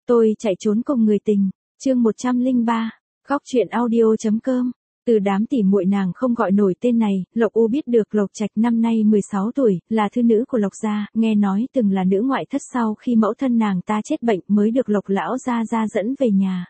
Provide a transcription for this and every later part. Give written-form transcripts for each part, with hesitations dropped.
Tôi chạy trốn cùng người tình. Chương 103. Góc truyện audio.com. Từ đám tỉ muội nàng không gọi nổi tên này, Lộc U biết được Lộc Trạch năm nay 16 tuổi, là thư nữ của Lộc gia, nghe nói từng là nữ ngoại thất sau khi mẫu thân nàng ta chết bệnh mới được Lộc lão gia dẫn về nhà.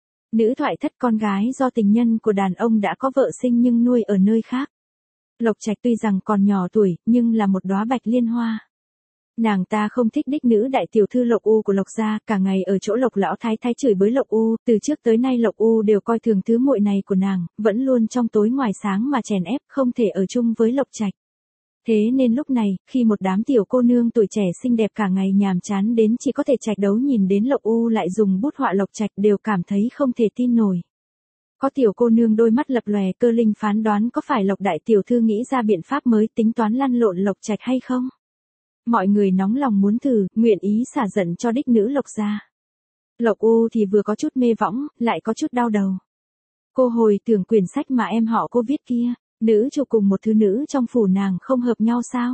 Nữ thoại thất con gái do tình nhân của đàn ông đã có vợ sinh nhưng nuôi ở nơi khác. Lộc Trạch tuy rằng còn nhỏ tuổi, nhưng là một đóa bạch liên hoa. Nàng ta không thích đích nữ đại tiểu thư Lộc U của Lộc gia, cả ngày ở chỗ Lộc lão thái thái chửi bới Lộc U, từ trước tới nay Lộc U đều coi thường thứ muội này của nàng, vẫn luôn trong tối ngoài sáng mà chèn ép, không thể ở chung với Lộc Trạch. Thế nên lúc này, khi một đám tiểu cô nương tuổi trẻ xinh đẹp cả ngày nhàm chán đến chỉ có thể Trạch đấu nhìn đến Lộc U lại dùng bút họa Lộc Trạch đều cảm thấy không thể tin nổi. Có tiểu cô nương đôi mắt lập lòe cơ linh phán đoán có phải Lộc đại tiểu thư nghĩ ra biện pháp mới tính toán lăn lộn Lộc Trạch hay không? Mọi người nóng lòng muốn thử, nguyện ý xả giận cho đích nữ Lộc gia. Lộc U thì vừa có chút mê võng, lại có chút đau đầu. Cô hồi tưởng quyển sách mà em họ cô viết kia, nữ chủ cùng một thứ nữ trong phủ nàng không hợp nhau sao?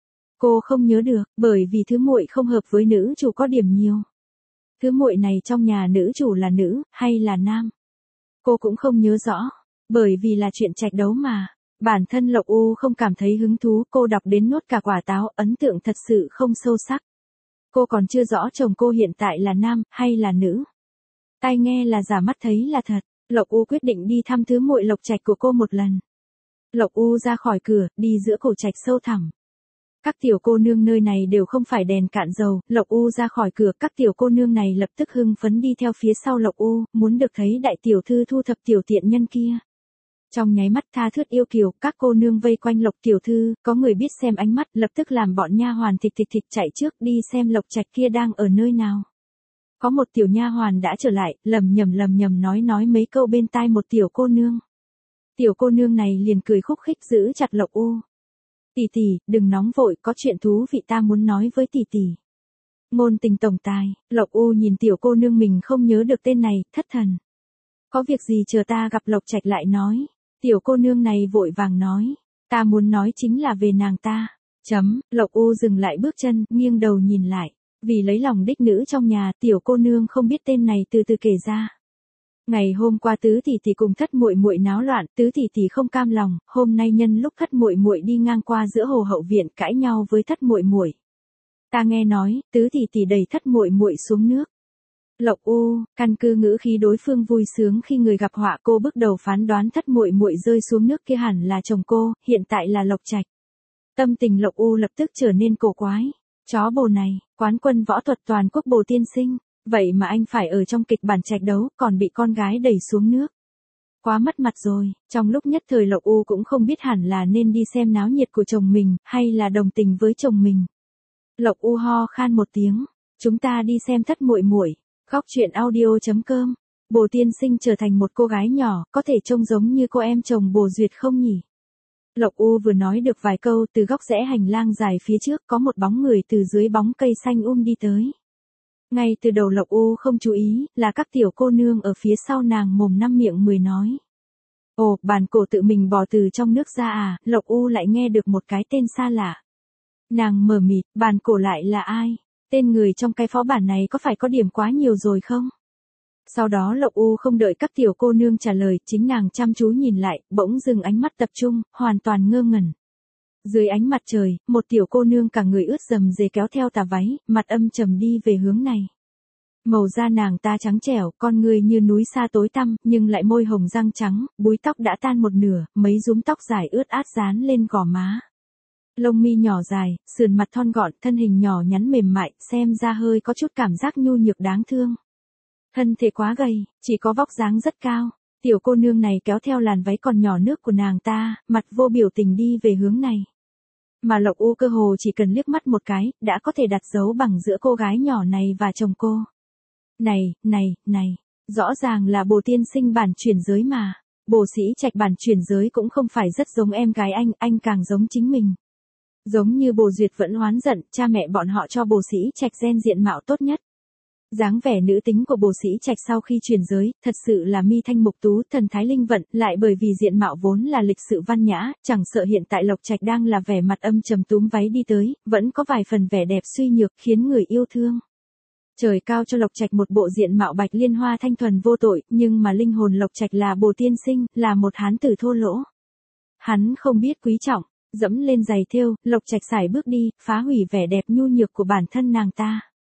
Cô không nhớ được, bởi vì thứ muội không hợp với nữ chủ có điểm nhiều. Thứ muội này trong nhà nữ chủ là nữ, hay là nam? Cô cũng không nhớ rõ, bởi vì là chuyện Trạch đấu mà. Bản thân Lộc U không cảm thấy hứng thú, cô đọc đến nuốt cả quả táo, ấn tượng thật sự không sâu sắc. Cô còn chưa rõ chồng cô hiện tại là nam, hay là nữ. Tai nghe là giả mắt thấy là thật, Lộc U quyết định đi thăm thứ muội Lộc Trạch của cô một lần. Lộc U ra khỏi cửa, đi giữa cổ trạch sâu thẳm. Các tiểu cô nương nơi này đều không phải đèn cạn dầu, Lộc U ra khỏi cửa, các tiểu cô nương này lập tức hưng phấn đi theo phía sau Lộc U, muốn được thấy đại tiểu thư thu thập tiểu tiện nhân kia. Trong nháy mắt tha thướt yêu kiều, các cô nương vây quanh Lộc tiểu thư, có người biết xem ánh mắt, lập tức làm bọn nha hoàn thịch chạy trước đi xem Lộc Trạch kia đang ở nơi nào. Có một tiểu nha hoàn đã trở lại, lầm nhầm nói mấy câu bên tai một tiểu cô nương. Tiểu cô nương này liền cười khúc khích giữ chặt Lộc U. Tỷ tỷ, đừng nóng vội, có chuyện thú vị ta muốn nói với tỷ tỷ. Ngôn tình tổng tài, Lộc U nhìn tiểu cô nương mình không nhớ được tên này, thất thần. Có việc gì chờ ta gặp Lộc Trạch lại nói. Tiểu cô nương này vội vàng nói, ta muốn nói chính là về nàng ta. Lộc U dừng lại bước chân, nghiêng đầu nhìn lại. Vì lấy lòng đích nữ trong nhà, tiểu cô nương không biết tên này từ từ kể ra. Ngày hôm qua tứ tỷ tỷ cùng thất muội muội náo loạn, tứ tỷ tỷ không cam lòng, hôm nay nhân lúc thất muội muội đi ngang qua giữa hồ hậu viện cãi nhau với thất muội muội. Ta nghe nói, tứ tỷ tỷ đẩy thất muội muội xuống nước. Lộc U, căn cứ ngữ khí đối phương vui sướng khi người gặp họa, cô bước đầu phán đoán thất muội muội rơi xuống nước kia hẳn là chồng cô, hiện tại là Lộc Trạch. Tâm tình Lộc U lập tức trở nên cổ quái. Chó bồ này, quán quân võ thuật toàn quốc Bồ tiên sinh, vậy mà anh phải ở trong kịch bản Trạch đấu, còn bị con gái đẩy xuống nước. Quá mất mặt rồi, trong lúc nhất thời Lộc U cũng không biết hẳn là nên đi xem náo nhiệt của chồng mình, hay là đồng tình với chồng mình. Lộc U ho khan một tiếng, chúng ta đi xem thất muội muội. Góc truyện audio.com. Bồ tiên sinh trở thành một cô gái nhỏ, có thể trông giống như cô em chồng Bồ Duyệt không nhỉ? Lộc U vừa nói được vài câu, từ góc rẽ hành lang dài phía trước có một bóng người từ dưới bóng cây xanh đi tới. Ngay từ đầu Lộc U không chú ý, là các tiểu cô nương ở phía sau nàng mồm năm miệng mười nói. Ồ, bản cổ tự mình bò từ trong nước ra à, Lộc U lại nghe được một cái tên xa lạ. Nàng mờ mịt, bản cổ lại là ai? Tên người trong cái phó bản này có phải có điểm quá nhiều rồi không? Sau đó Lộc U không đợi các tiểu cô nương trả lời, chính nàng chăm chú nhìn lại, bỗng dừng ánh mắt tập trung, hoàn toàn ngơ ngẩn. Dưới ánh mặt trời, một tiểu cô nương cả người ướt rầm rề kéo theo tà váy, mặt âm trầm đi về hướng này. Màu da nàng ta trắng trẻo, con người như núi sa tối tăm, nhưng lại môi hồng răng trắng, búi tóc đã tan một nửa, mấy rúm tóc dài ướt át dán lên gò má. Lông mi nhỏ dài, sườn mặt thon gọn, thân hình nhỏ nhắn mềm mại, xem ra hơi có chút cảm giác nhu nhược đáng thương. Thân thể quá gầy, chỉ có vóc dáng rất cao. Tiểu cô nương này kéo theo làn váy còn nhỏ nước của nàng ta, mặt vô biểu tình đi về hướng này. Mà Lộc U cơ hồ chỉ cần liếc mắt một cái, đã có thể đặt dấu bằng giữa cô gái nhỏ này và chồng cô. Này, rõ ràng là Bồ tiên sinh bản chuyển giới mà. Bồ Sĩ Trạch bản chuyển giới cũng không phải rất giống em gái anh càng giống chính mình. Giống như Bồ Duyệt vẫn oán giận, cha mẹ bọn họ cho Bồ Sĩ Trạch gen diện mạo tốt nhất. Dáng vẻ nữ tính của Bồ Sĩ Trạch sau khi chuyển giới, thật sự là mi thanh mục tú, thần thái linh vận, lại bởi vì diện mạo vốn là lịch sự văn nhã, chẳng sợ hiện tại Lộc Trạch đang là vẻ mặt âm trầm túm váy đi tới, vẫn có vài phần vẻ đẹp suy nhược, khiến người yêu thương. Trời cao cho Lộc Trạch một bộ diện mạo bạch liên hoa thanh thuần vô tội, nhưng mà linh hồn Lộc Trạch là Bồ Tiên Sinh, là một hán tử thô lỗ. Hắn không biết quý trọng, dẫm lên giày thêu, Lộc Trạch sải bước đi, phá hủy vẻ đẹp nhu nhược của bản thân nàng ta.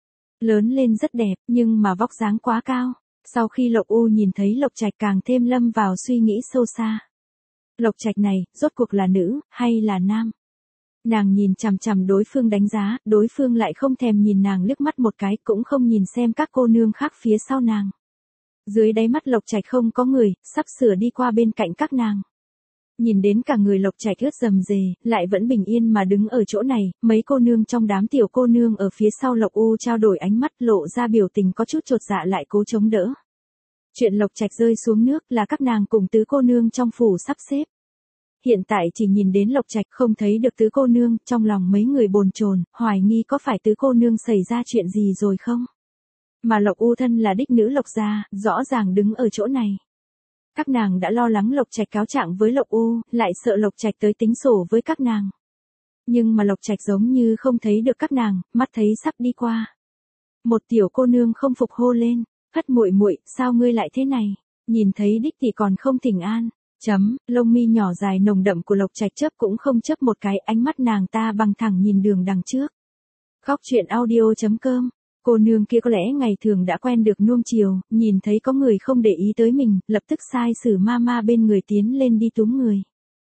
Lớn lên rất đẹp, nhưng mà vóc dáng quá cao. Sau khi Lộc U nhìn thấy Lộc Trạch càng thêm lâm vào suy nghĩ sâu xa. Lộc Trạch này, rốt cuộc là nữ, hay là nam? Nàng nhìn chằm chằm đối phương đánh giá, đối phương lại không thèm nhìn nàng liếc mắt một cái, cũng không nhìn xem các cô nương khác phía sau nàng. Dưới đáy mắt Lộc Trạch không có người, sắp sửa đi qua bên cạnh các nàng. Nhìn đến cả người Lộc Trạch ướt rầm rề, lại vẫn bình yên mà đứng ở chỗ này, mấy cô nương trong đám tiểu cô nương ở phía sau Lộc U trao đổi ánh mắt, lộ ra biểu tình có chút chột dạ lại cố chống đỡ. Chuyện Lộc Trạch rơi xuống nước là các nàng cùng tứ cô nương trong phủ sắp xếp. Hiện tại chỉ nhìn đến Lộc Trạch không thấy được tứ cô nương, trong lòng mấy người bồn chồn, hoài nghi có phải tứ cô nương xảy ra chuyện gì rồi không? Mà Lộc U thân là đích nữ Lộc gia, rõ ràng đứng ở chỗ này. Các nàng đã lo lắng Lộc Trạch cáo trạng với Lộc U, lại sợ Lộc Trạch tới tính sổ với các nàng. Nhưng mà Lộc Trạch giống như không thấy được các nàng, mắt thấy sắp đi qua. Một tiểu cô nương không phục hô lên, "Hất muội muội, sao ngươi lại thế này? Nhìn thấy đích thì còn không thỉnh an." Lông mi nhỏ dài nồng đậm của Lộc Trạch chớp cũng không chớp một cái, ánh mắt nàng ta bằng thẳng nhìn đường đằng trước. Khóc chuyện audio.com. Cô nương kia có lẽ ngày thường đã quen được nuông chiều, nhìn thấy có người không để ý tới mình, lập tức sai sử Mama bên người tiến lên đi túm người.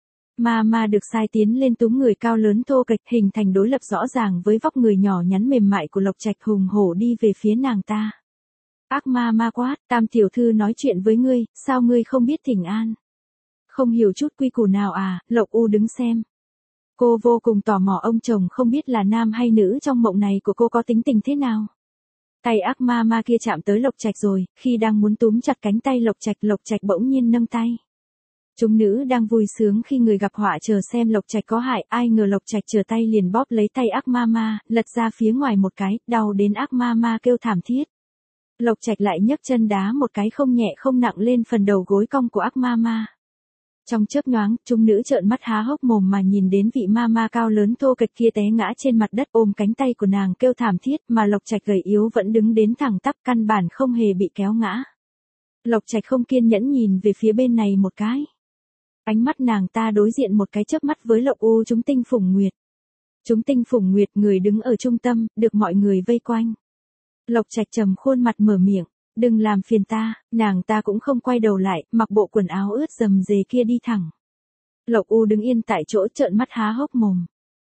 Mama được sai tiến lên túm người cao lớn thô kệch, hình thành đối lập rõ ràng với vóc người nhỏ nhắn mềm mại của Lộc Trạch, hùng hổ đi về phía nàng ta. Ác Mama quát, "Tam tiểu thư nói chuyện với ngươi, sao ngươi không biết thỉnh an? Không hiểu chút quy củ nào à?" Lộc U đứng xem. Cô vô cùng tò mò ông chồng không biết là nam hay nữ trong mộng này của cô có tính tình thế nào. Tay ác Mama kia chạm tới Lộc Trạch rồi, khi đang muốn túm chặt cánh tay Lộc Trạch bỗng nhiên nâng tay. Chúng nữ đang vui sướng khi người gặp họa chờ xem Lộc Trạch có hại, ai ngờ Lộc Trạch trở tay liền bóp lấy tay ác Mama, lật ra phía ngoài một cái, đau đến ác Mama kêu thảm thiết. Lộc Trạch lại nhấc chân đá một cái không nhẹ không nặng lên phần đầu gối cong của ác Mama. Trong chớp nhoáng, chúng nữ trợn mắt há hốc mồm mà nhìn đến vị Mama cao lớn thô kệch kia té ngã trên mặt đất, ôm cánh tay của nàng kêu thảm thiết, mà Lộc Trạch gầy yếu vẫn đứng đến thẳng tắp, căn bản không hề bị kéo ngã. Lộc Trạch không kiên nhẫn nhìn về phía bên này một cái. Ánh mắt nàng ta đối diện một cái chớp mắt với Lộc U chúng tinh phủng nguyệt. Chúng tinh phủng nguyệt, người đứng ở trung tâm, được mọi người vây quanh. Lộc Trạch trầm khuôn mặt mở miệng, "Đừng làm phiền ta." Nàng ta cũng không quay đầu lại, mặc bộ quần áo ướt rầm rề kia đi thẳng. Lộc U đứng yên tại chỗ trợn mắt há hốc mồm.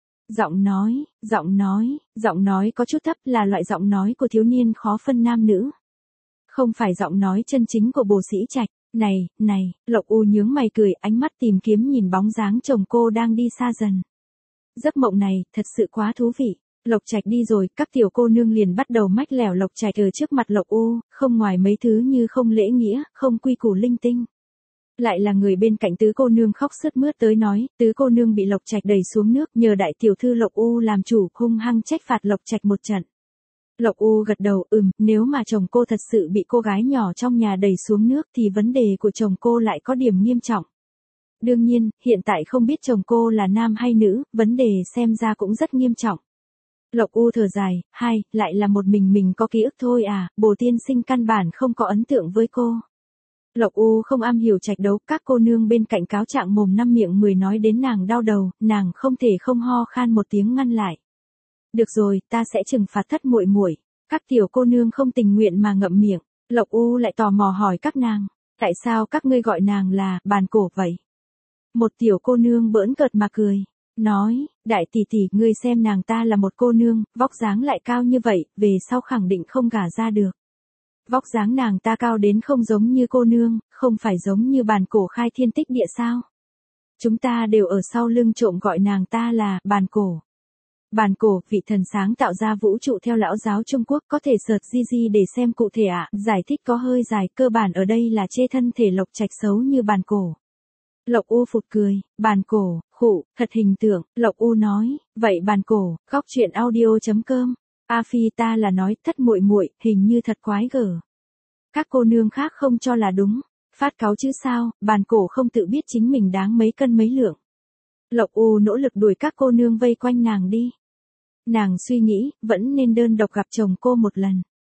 Giọng nói có chút thấp, là loại giọng nói của thiếu niên khó phân nam nữ. Không phải giọng nói chân chính của Bồ Sĩ Trạch. Này, Lộc U nhướng mày cười, ánh mắt tìm kiếm nhìn bóng dáng chồng cô đang đi xa dần. Giấc mộng này, thật sự quá thú vị. Lộc Trạch đi rồi, các tiểu cô nương liền bắt đầu mách lẻo Lộc Trạch ở trước mặt Lộc U, không ngoài mấy thứ như không lễ nghĩa, không quy củ linh tinh. Lại là người bên cạnh tứ cô nương khóc sướt mướt tới nói, tứ cô nương bị Lộc Trạch đẩy xuống nước, nhờ đại tiểu thư Lộc U làm chủ, hung hăng trách phạt Lộc Trạch một trận. Lộc U gật đầu, nếu mà chồng cô thật sự bị cô gái nhỏ trong nhà đẩy xuống nước thì vấn đề của chồng cô lại có điểm nghiêm trọng. Đương nhiên, hiện tại không biết chồng cô là nam hay nữ, vấn đề xem ra cũng rất nghiêm trọng. Lộc U thở dài, lại là một mình có ký ức thôi à, Bồ Tiên Sinh căn bản không có ấn tượng với cô. Lộc U không am hiểu trạch đấu, các cô nương bên cạnh cáo trạng mồm năm miệng mười nói đến nàng đau đầu, nàng không thể không ho khan một tiếng ngăn lại. Được rồi, ta sẽ trừng phạt Thất muội muội. Các tiểu cô nương không tình nguyện mà ngậm miệng. Lộc U lại tò mò hỏi các nàng, tại sao các ngươi gọi nàng là bàn cổ vậy? Một tiểu cô nương bỡn cợt mà cười, nói, đại tỷ tỷ, ngươi xem nàng ta là một cô nương, vóc dáng lại cao như vậy, về sau khẳng định không gả ra được. Vóc dáng nàng ta cao đến không giống như cô nương, không phải giống như bàn cổ khai thiên tích địa sao? Chúng ta đều ở sau lưng trộm gọi nàng ta là bàn cổ. Bàn cổ, vị thần sáng tạo ra vũ trụ theo lão giáo Trung Quốc, có thể search GG để xem cụ thể ạ, giải thích có hơi dài, cơ bản ở đây là chê thân thể Lộc Trạch xấu như bàn cổ. Lộc U phụt cười, bàn cổ, khụ, thật hình tượng, Lộc U nói, vậy bàn cổ, khóc chuyện audio.com. A Phi, ta là nói, Thất muội muội, hình như thật quái gở. Các cô nương khác không cho là đúng, phát cáu chứ sao, bàn cổ không tự biết chính mình đáng mấy cân mấy lượng. Lộc U nỗ lực đuổi các cô nương vây quanh nàng đi. Nàng suy nghĩ, vẫn nên đơn độc gặp chồng cô một lần.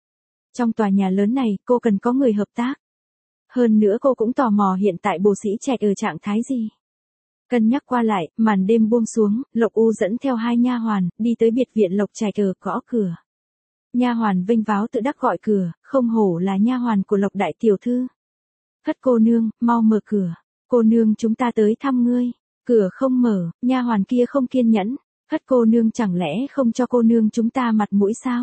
Trong tòa nhà lớn này, cô cần có người hợp tác. Hơn nữa cô cũng tò mò hiện tại Bồ Sĩ Trạch ở trạng thái gì. Cân nhắc qua lại, màn đêm buông xuống, Lộc U dẫn theo 2 nha hoàn, đi tới biệt viện Lộc Trạch ở gõ cửa. Nha hoàn vênh váo tự đắc gọi cửa, không hổ là nha hoàn của Lộc đại tiểu thư. Thất cô nương, mau mở cửa. Cô nương chúng ta tới thăm ngươi. Cửa không mở, nha hoàn kia không kiên nhẫn. Thất cô nương chẳng lẽ không cho cô nương chúng ta mặt mũi sao?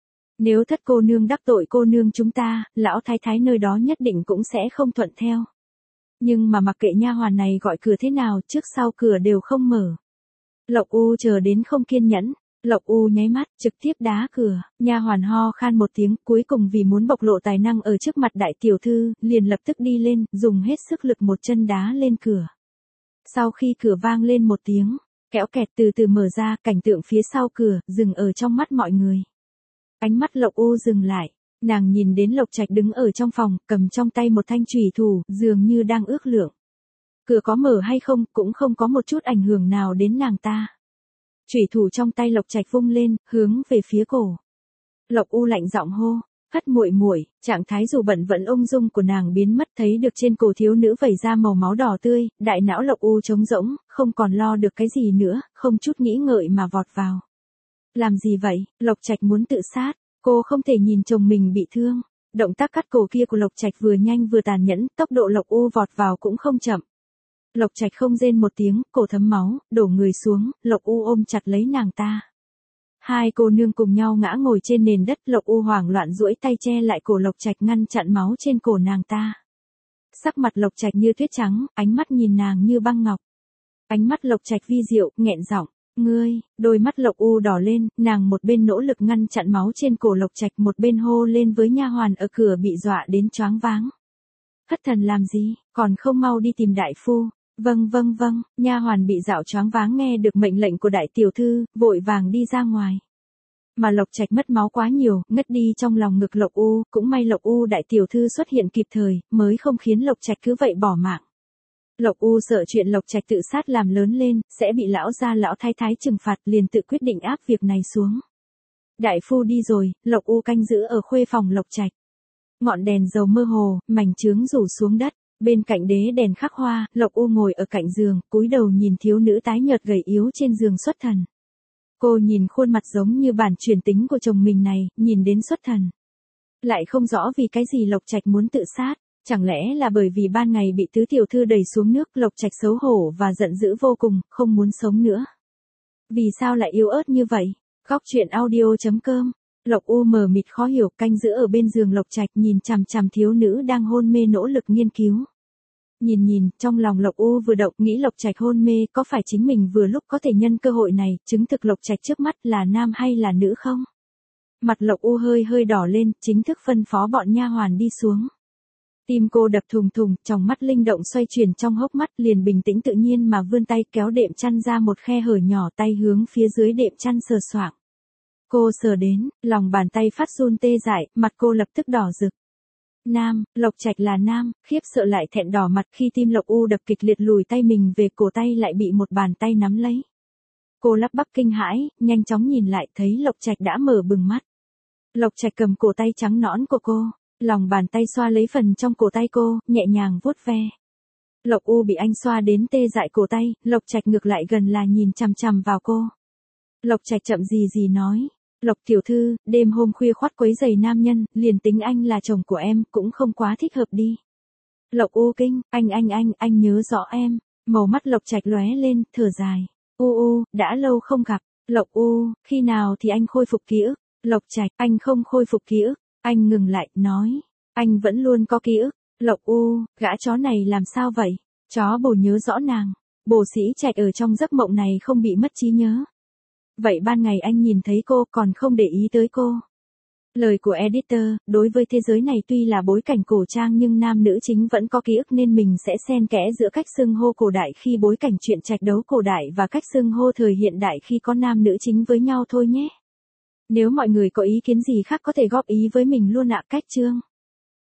Nếu thất cô nương đắc tội cô nương chúng ta, lão thái thái nơi đó nhất định cũng sẽ không thuận theo. Nhưng mà mặc kệ nha hoàn này gọi cửa thế nào, trước sau cửa đều không mở. Lộc U chờ đến không kiên nhẫn, Lộc U nháy mắt, trực tiếp đá cửa, nha hoàn ho khan một tiếng, cuối cùng vì muốn bộc lộ tài năng ở trước mặt đại tiểu thư, liền lập tức đi lên, dùng hết sức lực một chân đá lên cửa. Sau khi cửa vang lên một tiếng, kéo kẹt từ từ mở ra, cảnh tượng phía sau cửa, dừng ở trong mắt mọi người. Ánh mắt Lộc U dừng lại, nàng nhìn đến Lộc Trạch đứng ở trong phòng, cầm trong tay một thanh chùy thủ, dường như đang ước lượng. Cửa có mở hay không, cũng không có một chút ảnh hưởng nào đến nàng ta. Chùy thủ trong tay Lộc Trạch vung lên, hướng về phía cổ. Lộc U lạnh giọng hô, Hất muội muội, trạng thái dù bận vẫn ung dung của nàng biến mất, thấy được trên cổ thiếu nữ vẩy ra màu máu đỏ tươi, đại não Lộc U trống rỗng, không còn lo được cái gì nữa, không chút nghĩ ngợi mà vọt vào. Làm gì vậy? Lộc Trạch muốn tự sát, cô không thể nhìn chồng mình bị thương. Động tác cắt cổ kia của Lộc Trạch vừa nhanh vừa tàn nhẫn, tốc độ Lộc U vọt vào cũng không chậm. Lộc Trạch không rên một tiếng, cổ thấm máu, đổ người xuống, Lộc U ôm chặt lấy nàng ta. Hai cô nương cùng nhau ngã ngồi trên nền đất, Lộc U hoảng loạn duỗi tay che lại cổ Lộc Trạch ngăn chặn máu trên cổ nàng ta. Sắc mặt Lộc Trạch như tuyết trắng, ánh mắt nhìn nàng như băng ngọc. Ánh mắt Lộc Trạch vi diệu, nghẹn giọng, ngươi, đôi mắt Lộc U đỏ lên, nàng một bên nỗ lực ngăn chặn máu trên cổ Lộc Trạch, một bên hô lên với nha hoàn ở cửa bị dọa đến choáng váng. Thất thần làm gì, còn không mau đi tìm đại phu. Vâng, nha hoàn bị dạo choáng váng nghe được mệnh lệnh của đại tiểu thư, vội vàng đi ra ngoài. Mà Lộc Trạch mất máu quá nhiều, ngất đi trong lòng ngực Lộc U, cũng may Lộc U đại tiểu thư xuất hiện kịp thời, mới không khiến Lộc Trạch cứ vậy bỏ mạng. Lộc U sợ chuyện Lộc Trạch tự sát làm lớn lên, sẽ bị lão gia lão thái thái trừng phạt, liền tự quyết định áp việc này xuống. Đại phu đi rồi, Lộc U canh giữ ở khuê phòng Lộc Trạch. Ngọn đèn dầu mơ hồ, mảnh chướng rủ xuống đất. Bên cạnh đế đèn khắc hoa, Lộc U ngồi ở cạnh giường, cúi đầu nhìn thiếu nữ tái nhợt gầy yếu trên giường xuất thần. Cô nhìn khuôn mặt giống như bản truyền tính của chồng mình này, nhìn đến xuất thần. Lại không rõ vì cái gì Lộc Trạch muốn tự sát, chẳng lẽ là bởi vì ban ngày bị tứ tiểu thư đẩy xuống nước, Lộc Trạch xấu hổ và giận dữ vô cùng, không muốn sống nữa. Vì sao lại yếu ớt như vậy? Góc truyện audio.com. Lộc U mờ mịt khó hiểu, canh giữ ở bên giường Lộc Trạch nhìn chằm chằm thiếu nữ đang hôn mê nỗ lực nghiên cứu. Nhìn, trong lòng Lộc U vừa động, nghĩ Lộc Trạch hôn mê có phải chính mình vừa lúc có thể nhân cơ hội này, chứng thực Lộc Trạch trước mắt là nam hay là nữ không? Mặt Lộc U hơi đỏ lên, chính thức phân phó bọn nha hoàn đi xuống. Tim cô đập thùng thùng, tròng mắt linh động xoay chuyển trong hốc mắt, liền bình tĩnh tự nhiên mà vươn tay kéo đệm chăn ra một khe hở nhỏ, tay hướng phía dưới đệm chăn sờ soạng. Cô sờ đến, lòng bàn tay phát run tê dại, mặt cô lập tức đỏ rực. Nam, Lộc Trạch là nam, khiếp sợ lại thẹn đỏ mặt khi tim Lộc U đập kịch liệt, lùi tay mình về, cổ tay lại bị một bàn tay nắm lấy. Cô lắp bắp kinh hãi, nhanh chóng nhìn lại, thấy Lộc Trạch đã mở bừng mắt. Lộc Trạch cầm cổ tay trắng nõn của cô, lòng bàn tay xoa lấy phần trong cổ tay cô, nhẹ nhàng vuốt ve. Lộc U bị anh xoa đến tê dại cổ tay, Lộc Trạch ngược lại gần là nhìn chằm chằm vào cô. Lộc Trạch chậm gì nói. Lộc tiểu thư, đêm hôm khuya khoắt quấy giày nam nhân, liền tính anh là chồng của em, cũng không quá thích hợp đi. Lộc U kinh, anh nhớ rõ em. Màu mắt Lộc Trạch lóe lên, thở dài. Đã lâu không gặp. Lộc U, khi nào thì anh khôi phục ký ức? Lộc Trạch, anh không khôi phục ký ức. Anh ngừng lại, nói. Anh vẫn luôn có ký ức. Lộc U, gã chó này làm sao vậy? Chó Bồ nhớ rõ nàng. Bồ Sĩ Trạch ở trong giấc mộng này không bị mất trí nhớ. Vậy ban ngày anh nhìn thấy cô còn không để ý tới cô. Lời của editor, đối với thế giới này tuy là bối cảnh cổ trang nhưng nam nữ chính vẫn có ký ức nên mình sẽ xen kẽ giữa cách xưng hô cổ đại khi bối cảnh truyện trạch đấu cổ đại và cách xưng hô thời hiện đại khi có nam nữ chính với nhau thôi nhé. Nếu mọi người có ý kiến gì khác có thể góp ý với mình luôn ạ. Cách chương.